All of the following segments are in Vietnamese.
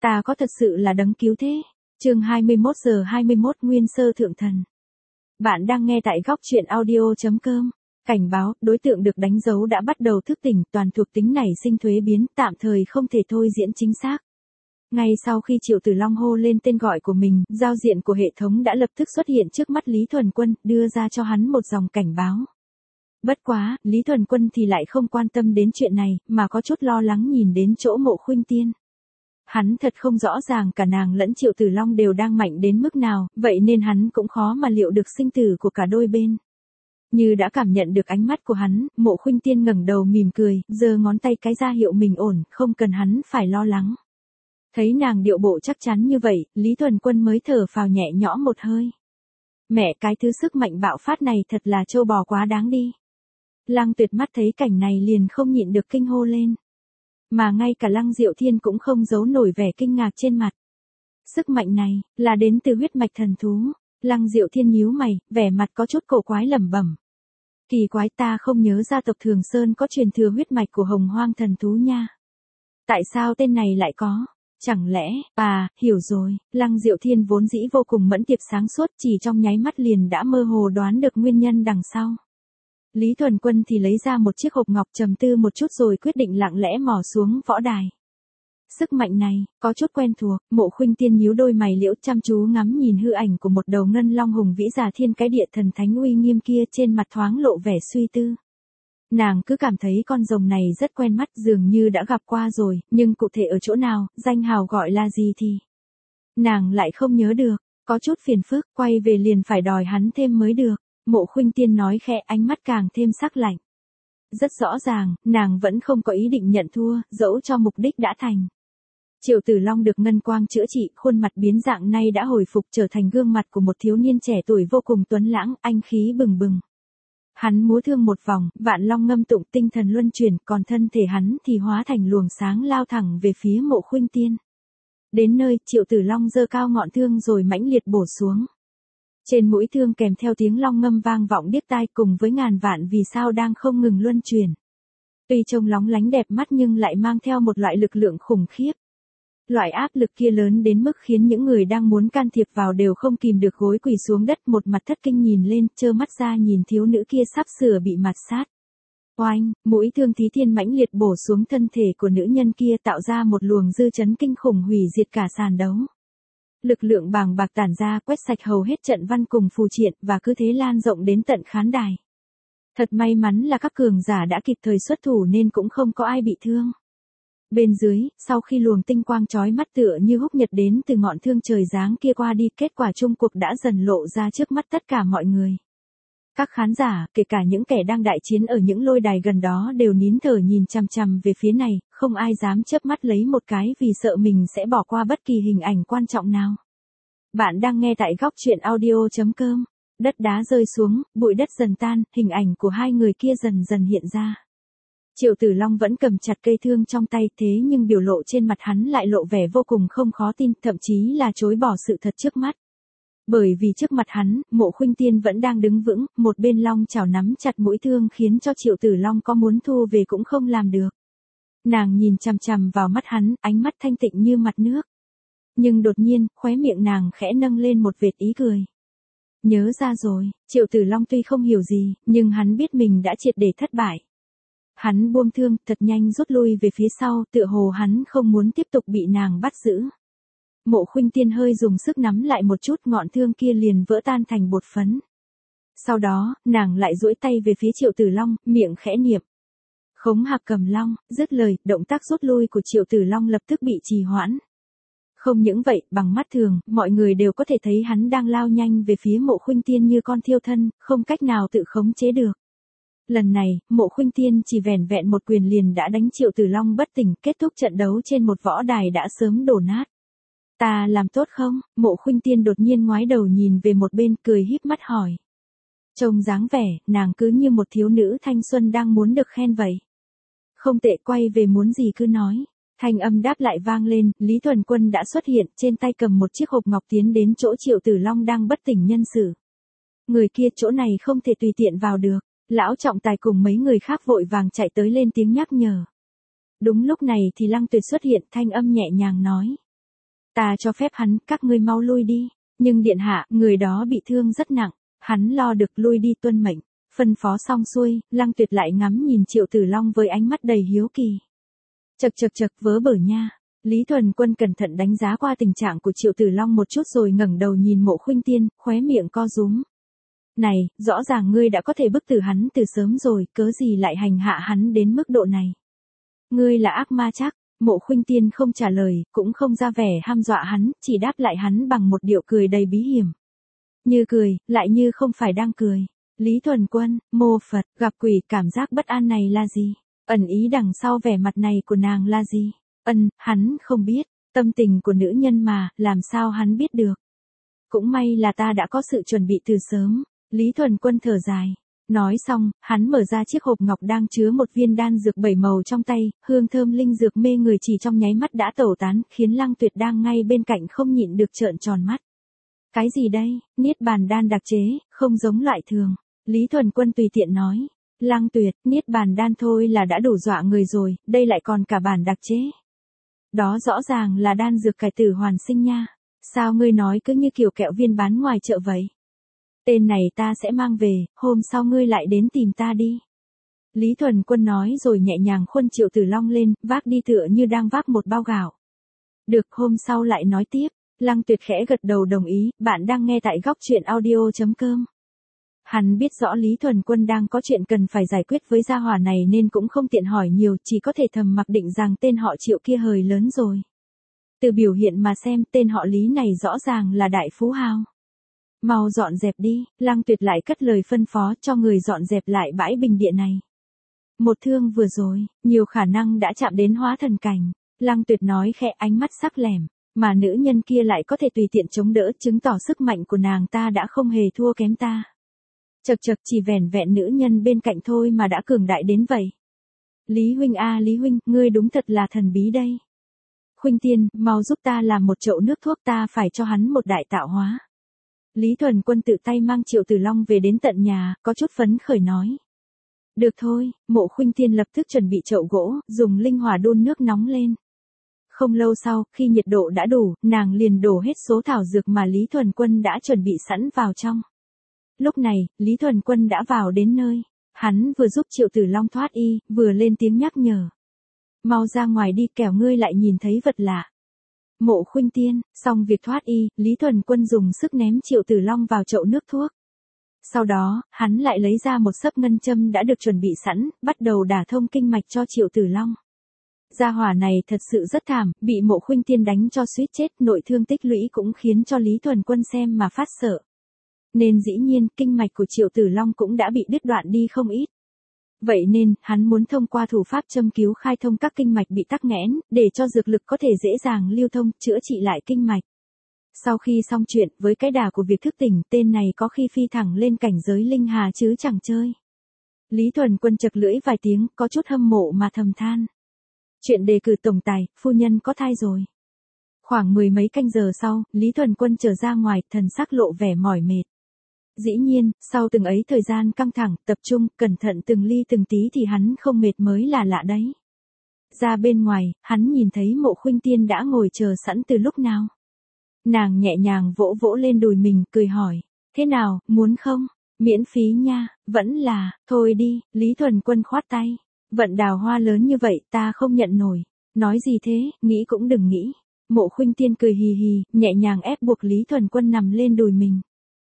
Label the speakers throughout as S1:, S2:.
S1: Ta có thật sự là đấng cứu thế? Chương 21 giờ 21 Nguyên sơ thượng thần. Bạn đang nghe tại góc truyện audio.com. Cảnh báo, đối tượng được đánh dấu đã bắt đầu thức tỉnh, toàn thuộc tính nảy sinh thuế biến, tạm thời không thể thôi diễn chính xác. Ngay sau khi Triệu Tử Long hô lên tên gọi của mình, giao diện của hệ thống đã lập tức xuất hiện trước mắt Lý Thuần Quân, đưa ra cho hắn một dòng cảnh báo. Bất quá, Lý Thuần Quân thì lại không quan tâm đến chuyện này, mà có chút lo lắng nhìn đến chỗ Mộ Khuynh Tiên. Hắn thật không rõ ràng cả nàng lẫn Triệu Tử Long đều đang mạnh đến mức nào, vậy nên hắn cũng khó mà liệu được sinh tử của cả đôi bên. Như đã cảm nhận được ánh mắt của hắn, Mộ Khuynh Tiên ngẩng đầu mỉm cười, giơ ngón tay cái ra hiệu mình ổn, không cần hắn phải lo lắng. Thấy nàng điệu bộ chắc chắn như vậy, Lý Thuần Quân mới thở phào nhẹ nhõm một hơi. Mẹ, cái thứ sức mạnh bạo phát này thật là trâu bò quá đáng đi. Lăng Tuyệt mắt thấy cảnh này liền không nhịn được kinh hô lên. Mà ngay cả Lăng Diệu Thiên cũng không giấu nổi vẻ kinh ngạc trên mặt. Sức mạnh này, là đến từ huyết mạch thần thú. Lăng Diệu Thiên nhíu mày, vẻ mặt có chút cổ quái lẩm bẩm. Kỳ quái, ta không nhớ gia tộc Thường Sơn có truyền thừa huyết mạch của Hồng Hoang thần thú nha. Tại sao tên này lại có? Chẳng lẽ, hiểu rồi, Lăng Diệu Thiên vốn dĩ vô cùng mẫn tiệp sáng suốt, chỉ trong nháy mắt liền đã mơ hồ đoán được nguyên nhân đằng sau. Lý Thuần Quân thì lấy ra một chiếc hộp ngọc, trầm tư một chút rồi quyết định lặng lẽ mò xuống võ đài. Sức mạnh này, có chút quen thuộc. Mộ Khuynh Tiên nhíu đôi mày liễu, chăm chú ngắm nhìn hư ảnh của một đầu ngân long hùng vĩ giả thiên cái địa thần thánh uy nghiêm kia, trên mặt thoáng lộ vẻ suy tư. Nàng cứ cảm thấy con rồng này rất quen mắt, dường như đã gặp qua rồi, nhưng cụ thể ở chỗ nào, danh hào gọi là gì thì nàng lại không nhớ được, có chút phiền phức, quay về liền phải đòi hắn thêm mới được. Mộ Khuynh Tiên nói khẽ, ánh mắt càng thêm sắc lạnh. Rất rõ ràng, nàng vẫn không có ý định nhận thua, dẫu cho mục đích đã thành. Triệu Tử Long được ngân quang chữa trị, khuôn mặt biến dạng nay đã hồi phục, trở thành gương mặt của một thiếu niên trẻ tuổi vô cùng tuấn lãng, anh khí bừng bừng. Hắn múa thương một vòng, vạn long ngâm tụng, tinh thần luân chuyển, còn thân thể hắn thì hóa thành luồng sáng lao thẳng về phía Mộ Khuynh Tiên. Đến nơi, Triệu Tử Long giơ cao ngọn thương rồi mãnh liệt bổ xuống. Trên mũi thương kèm theo tiếng long ngâm vang vọng điếc tai, cùng với ngàn vạn vì sao đang không ngừng luân chuyển. Tuy trông lóng lánh đẹp mắt nhưng lại mang theo một loại lực lượng khủng khiếp. Loại áp lực kia lớn đến mức khiến những người đang muốn can thiệp vào đều không kìm được gối quỳ xuống đất, một mặt thất kinh nhìn lên, trơ mắt ra nhìn thiếu nữ kia sắp sửa bị mạt sát. Oanh, mũi thương thí thiên mãnh liệt bổ xuống thân thể của nữ nhân kia, tạo ra một luồng dư chấn kinh khủng hủy diệt cả sàn đấu. Lực lượng bàng bạc tản ra, quét sạch hầu hết trận văn cùng phù triện, và cứ thế lan rộng đến tận khán đài. Thật may mắn là các cường giả đã kịp thời xuất thủ nên cũng không có ai bị thương. Bên dưới, sau khi luồng tinh quang chói mắt tựa như húc nhật đến từ ngọn thương trời giáng kia qua đi, kết quả chung cuộc đã dần lộ ra trước mắt tất cả mọi người. Các khán giả, kể cả những kẻ đang đại chiến ở những lôi đài gần đó, đều nín thở nhìn chằm chằm về phía này, không ai dám chớp mắt lấy một cái vì sợ mình sẽ bỏ qua bất kỳ hình ảnh quan trọng nào. Bạn đang nghe tại góc truyện audio.com. Đất đá rơi xuống, bụi đất dần tan, hình ảnh của hai người kia dần dần hiện ra. Triệu Tử Long vẫn cầm chặt cây thương trong tay, thế nhưng biểu lộ trên mặt hắn lại lộ vẻ vô cùng không khó tin, thậm chí là chối bỏ sự thật trước mắt. Bởi vì trước mặt hắn, Mộ Khuynh Tiên vẫn đang đứng vững, một bên long chảo nắm chặt mũi thương khiến cho Triệu Tử Long có muốn thu về cũng không làm được. Nàng nhìn chằm chằm vào mắt hắn, ánh mắt thanh tịnh như mặt nước. Nhưng đột nhiên, khóe miệng nàng khẽ nâng lên một vệt ý cười. Nhớ ra rồi, Triệu Tử Long tuy không hiểu gì, nhưng hắn biết mình đã triệt để thất bại. Hắn buông thương, thật nhanh rút lui về phía sau, tựa hồ hắn không muốn tiếp tục bị nàng bắt giữ. Mộ Khuynh Tiên hơi dùng sức nắm lại một chút, ngọn thương kia liền vỡ tan thành bột phấn. Sau đó, nàng lại duỗi tay về phía Triệu Tử Long, miệng khẽ niệm. Khống Hạc Cầm Long, dứt lời, động tác rút lui của Triệu Tử Long lập tức bị trì hoãn. Không những vậy, bằng mắt thường, mọi người đều có thể thấy hắn đang lao nhanh về phía Mộ Khuynh Tiên như con thiêu thân, không cách nào tự khống chế được. Lần này, Mộ Khuynh Tiên chỉ vẻn vẹn một quyền liền đã đánh Triệu Tử Long bất tỉnh, kết thúc trận đấu trên một võ đài đã sớm đổ nát. Ta làm tốt không? Mộ Khuynh Tiên đột nhiên ngoái đầu nhìn về một bên, cười híp mắt hỏi. Trông dáng vẻ, nàng cứ như một thiếu nữ thanh xuân đang muốn được khen vậy. Không tệ, quay về muốn gì cứ nói. Thanh âm đáp lại vang lên, Lý Thuần Quân đã xuất hiện, trên tay cầm một chiếc hộp ngọc tiến đến chỗ Triệu Tử Long đang bất tỉnh nhân sự. Người kia, chỗ này không thể tùy tiện vào được. Lão trọng tài cùng mấy người khác vội vàng chạy tới lên tiếng nhắc nhở. Đúng lúc này thì Lăng Tuyệt xuất hiện, thanh âm nhẹ nhàng nói. Ta cho phép hắn, các ngươi mau lui đi. Nhưng điện hạ, người đó bị thương rất nặng. Hắn lo được, lui đi tuân mệnh. Phân phó xong xuôi, Lăng Tuyệt lại ngắm nhìn Triệu Tử Long với ánh mắt đầy hiếu kỳ. Chậc vớ bở nha. Lý Thuần Quân cẩn thận đánh giá qua tình trạng của Triệu Tử Long một chút rồi ngẩng đầu nhìn Mộ Khuynh Tiên, khóe miệng co rúm. Này, rõ ràng ngươi đã có thể bức tử hắn từ sớm rồi, cớ gì lại hành hạ hắn đến mức độ này? Ngươi là ác ma chắc. Mộ Khuynh Tiên không trả lời, cũng không ra vẻ ham dọa hắn, chỉ đáp lại hắn bằng một điệu cười đầy bí hiểm. Như cười, lại như không phải đang cười. Lý Thuần Quân, mô Phật, gặp quỷ, cảm giác bất an này là gì? Ẩn ý đằng sau vẻ mặt này của nàng là gì? Hắn không biết, tâm tình của nữ nhân mà, làm sao hắn biết được? Cũng may là ta đã có sự chuẩn bị từ sớm. Lý Thuần Quân thở dài. Nói xong, hắn mở ra chiếc hộp ngọc đang chứa một viên đan dược 7 màu trong tay, hương thơm linh dược mê người chỉ trong nháy mắt đã tẩu tán, khiến Lăng Tuyệt đang ngay bên cạnh không nhịn được trợn tròn mắt. Cái gì đây? Niết bàn đan đặc chế, không giống loại thường. Lý Thuần Quân tùy tiện nói. Lăng Tuyệt, niết bàn đan thôi là đã đủ dọa người rồi, đây lại còn cả bản đặc chế. Đó rõ ràng là đan dược cải tử hoàn sinh nha. Sao ngươi nói cứ như kiểu kẹo viên bán ngoài chợ vậy? Tên này ta sẽ mang về, hôm sau ngươi lại đến tìm ta đi. Lý Thuần Quân nói rồi nhẹ nhàng khuân Triệu Tử Long lên, vác đi tựa như đang vác một bao gạo. Được, hôm sau lại nói tiếp. Lăng Tuyệt khẽ gật đầu đồng ý, bạn đang nghe tại góc truyện audio.com. Hắn biết rõ Lý Thuần Quân đang có chuyện cần phải giải quyết với gia hỏa này nên cũng không tiện hỏi nhiều, chỉ có thể thầm mặc định rằng tên họ Triệu kia hời lớn rồi. Từ biểu hiện mà xem, tên họ Lý này rõ ràng là đại phú hào. Mau dọn dẹp đi, Lăng Tuyệt lại cất lời phân phó cho người dọn dẹp lại bãi bình địa này. Một thương vừa rồi, nhiều khả năng đã chạm đến hóa thần cảnh. Lăng Tuyệt nói khẽ, ánh mắt sắc lẻm, mà nữ nhân kia lại có thể tùy tiện chống đỡ, chứng tỏ sức mạnh của nàng ta đã không hề thua kém ta. Chậc chỉ vẻn vẹn nữ nhân bên cạnh thôi mà đã cường đại đến vậy. Lý huynh a, Lý huynh, ngươi đúng thật là thần bí đây. Khuynh Tiên, mau giúp ta làm một chậu nước thuốc, ta phải cho hắn một đại tạo hóa. Lý Thuần Quân tự tay mang Triệu Tử Long về đến tận nhà, có chút phấn khởi nói. Được thôi, Mộ Khuynh Tiên lập tức chuẩn bị chậu gỗ, dùng linh hỏa đun nước nóng lên. Không lâu sau, khi nhiệt độ đã đủ, nàng liền đổ hết số thảo dược mà Lý Thuần Quân đã chuẩn bị sẵn vào trong. Lúc này, Lý Thuần Quân đã vào đến nơi. Hắn vừa giúp Triệu Tử Long thoát y, vừa lên tiếng nhắc nhở. Mau ra ngoài đi, kẻo ngươi lại nhìn thấy vật lạ. Mộ Khuynh Tiên, xong việc thoát y, Lý Thuần Quân dùng sức ném Triệu Tử Long vào chậu nước thuốc. Sau đó, hắn lại lấy ra một xấp ngân châm đã được chuẩn bị sẵn, bắt đầu đả thông kinh mạch cho Triệu Tử Long. Gia hỏa này thật sự rất thảm, bị Mộ Khuynh Tiên đánh cho suýt chết, nội thương tích lũy cũng khiến cho Lý Thuần Quân xem mà phát sợ. Nên dĩ nhiên, kinh mạch của Triệu Tử Long cũng đã bị đứt đoạn đi không ít. Vậy nên, hắn muốn thông qua thủ pháp châm cứu khai thông các kinh mạch bị tắc nghẽn, để cho dược lực có thể dễ dàng lưu thông, chữa trị lại kinh mạch. Sau khi xong chuyện, với cái đà của việc thức tỉnh, tên này có khi phi thẳng lên cảnh giới linh hà chứ chẳng chơi. Lý Thuần Quân chật lưỡi vài tiếng, có chút hâm mộ mà thầm than. Chuyện đề cử tổng tài, phu nhân có thai rồi. Khoảng 10 mấy canh giờ sau, Lý Thuần Quân trở ra ngoài, thần sắc lộ vẻ mỏi mệt. Dĩ nhiên, sau từng ấy thời gian căng thẳng, tập trung, cẩn thận từng ly từng tí thì hắn không mệt mới là lạ đấy. Ra bên ngoài, hắn nhìn thấy Mộ Khuynh Tiên đã ngồi chờ sẵn từ lúc nào. Nàng nhẹ nhàng vỗ vỗ lên đùi mình, cười hỏi. Thế nào, muốn không? Miễn phí nha, vẫn là, thôi đi, Lý Thuần Quân khoát tay. Vận đào hoa lớn như vậy ta không nhận nổi. Nói gì thế, nghĩ cũng đừng nghĩ. Mộ Khuynh Tiên cười hì hì, nhẹ nhàng ép buộc Lý Thuần Quân nằm lên đùi mình.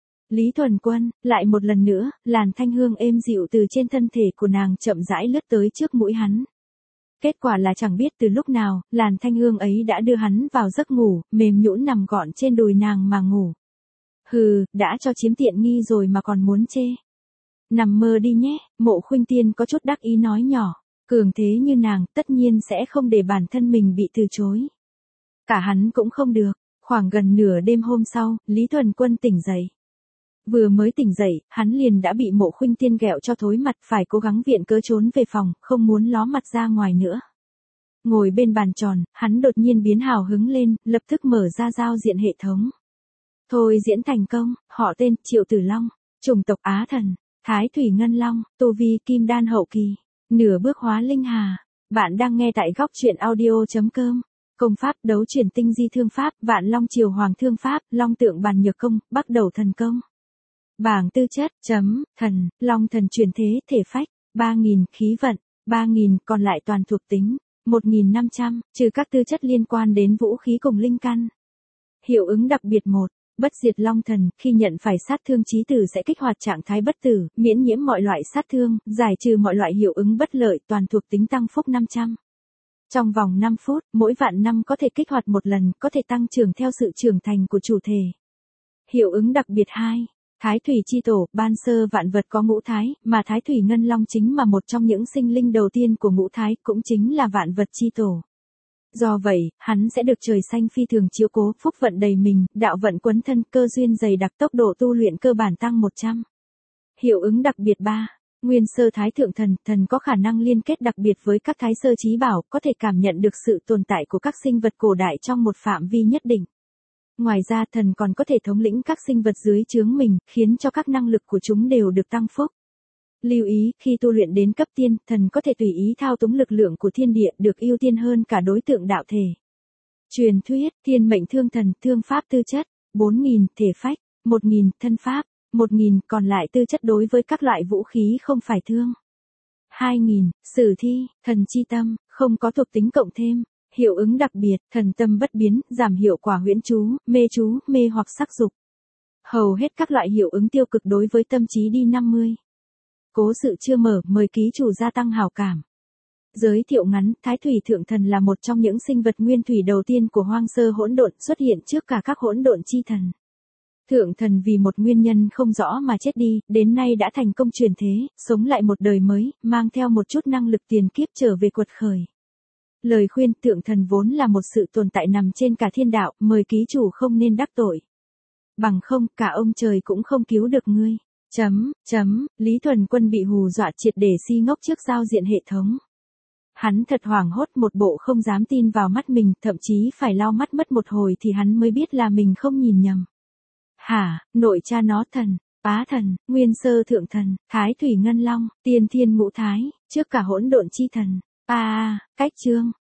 S1: Lý Thuần Quân, lại một lần nữa, làn thanh hương êm dịu từ trên thân thể của nàng chậm rãi lướt tới trước mũi hắn. Kết quả là chẳng biết từ lúc nào, làn thanh hương ấy đã đưa hắn vào giấc ngủ, mềm nhũn nằm gọn trên đùi nàng mà ngủ. Hừ, đã cho chiếm tiện nghi rồi mà còn muốn chê. Nằm mơ đi nhé, Mộ Khuynh Tiên có chút đắc ý nói nhỏ, cường thế như nàng, tất nhiên sẽ không để bản thân mình bị từ chối. Cả hắn cũng không được, khoảng gần nửa đêm hôm sau, Lý Thuần Quân tỉnh dậy. Vừa mới tỉnh dậy, hắn liền đã bị Mộ Khuynh Tiên ghẹo cho thối mặt, phải cố gắng viện cớ trốn về phòng, không muốn ló mặt ra ngoài nữa. Ngồi bên bàn tròn, hắn đột nhiên biến hào hứng lên, lập tức mở ra giao diện hệ thống. Thôi diễn thành công, họ tên, Triệu Tử Long, chủng tộc Á Thần, Thái Thủy Ngân Long, tu vi Kim Đan hậu kỳ, nửa bước hóa linh hà. Bạn đang nghe tại góc truyện audio.com. Công pháp, đấu chuyển tinh di thương pháp, Vạn Long Triều Hoàng thương pháp, Long tượng bàn nhược công, Bắc đầu thần công. Bảng tư chất, thần, Long thần truyền thế, thể phách, 3.000, khí vận, 3.000, còn lại toàn thuộc tính, 1.500, trừ các tư chất liên quan đến vũ khí cùng linh căn. Hiệu ứng đặc biệt 1. Bất diệt long thần, khi nhận phải sát thương chí tử sẽ kích hoạt trạng thái bất tử, miễn nhiễm mọi loại sát thương, giải trừ mọi loại hiệu ứng bất lợi, toàn thuộc tính tăng phúc 500. Trong vòng 5 phút, mỗi vạn năm có thể kích hoạt một lần, có thể tăng trưởng theo sự trưởng thành của chủ thể. Hiệu ứng đặc biệt 2. Thái Thủy Chi Tổ, ban sơ vạn vật có ngũ thái, mà Thái Thủy Ngân Long chính là một trong những sinh linh đầu tiên của ngũ thái, cũng chính là vạn vật chi tổ. Do vậy, hắn sẽ được trời xanh phi thường chiếu cố, phúc vận đầy mình, đạo vận quấn thân, cơ duyên dày đặc, tốc độ tu luyện cơ bản tăng 100. Hiệu ứng đặc biệt 3. Nguyên sơ thái thượng thần, thần có khả năng liên kết đặc biệt với các thái sơ chí bảo, có thể cảm nhận được sự tồn tại của các sinh vật cổ đại trong một phạm vi nhất định. Ngoài ra thần còn có thể thống lĩnh các sinh vật dưới trướng mình, khiến cho các năng lực của chúng đều được tăng phúc. Lưu ý, khi tu luyện đến cấp tiên, thần có thể tùy ý thao túng lực lượng của thiên địa, được ưu tiên hơn cả đối tượng đạo thể. Truyền thuyết, thiên mệnh thương thần, thương pháp tư chất, 4.000, thể phách, 1.000, thân pháp, 1.000, còn lại tư chất đối với các loại vũ khí không phải thương. 2.000, sử thi, thần chi tâm, không có thuộc tính cộng thêm. Hiệu ứng đặc biệt, thần tâm bất biến, giảm hiệu quả huyễn chú, mê hoặc sắc dục. Hầu hết các loại hiệu ứng tiêu cực đối với tâm trí đi 50. Cố sự chưa mở, mời ký chủ gia tăng hảo cảm. Giới thiệu ngắn, Thái Thủy Thượng Thần là một trong những sinh vật nguyên thủy đầu tiên của hoang sơ hỗn độn, xuất hiện trước cả các hỗn độn chi thần. Thượng Thần vì một nguyên nhân không rõ mà chết đi, đến nay đã thành công truyền thế, sống lại một đời mới, mang theo một chút năng lực tiền kiếp trở về quật khởi. Lời khuyên, Thượng Thần vốn là một sự tồn tại nằm trên cả thiên đạo, mời ký chủ không nên đắc tội. Bằng không, cả ông trời cũng không cứu được ngươi. Lý Thuần Quân bị hù dọa triệt để si ngốc trước giao diện hệ thống. Hắn thật hoảng hốt, một bộ không dám tin vào mắt mình, thậm chí phải lau mắt mất một hồi thì hắn mới biết là mình không nhìn nhầm. Hả, nội cha nó thần, bá thần, nguyên sơ thượng thần, thái thủy ngân long, tiên thiên ngũ thái, trước cả hỗn độn chi thần. Cách chương.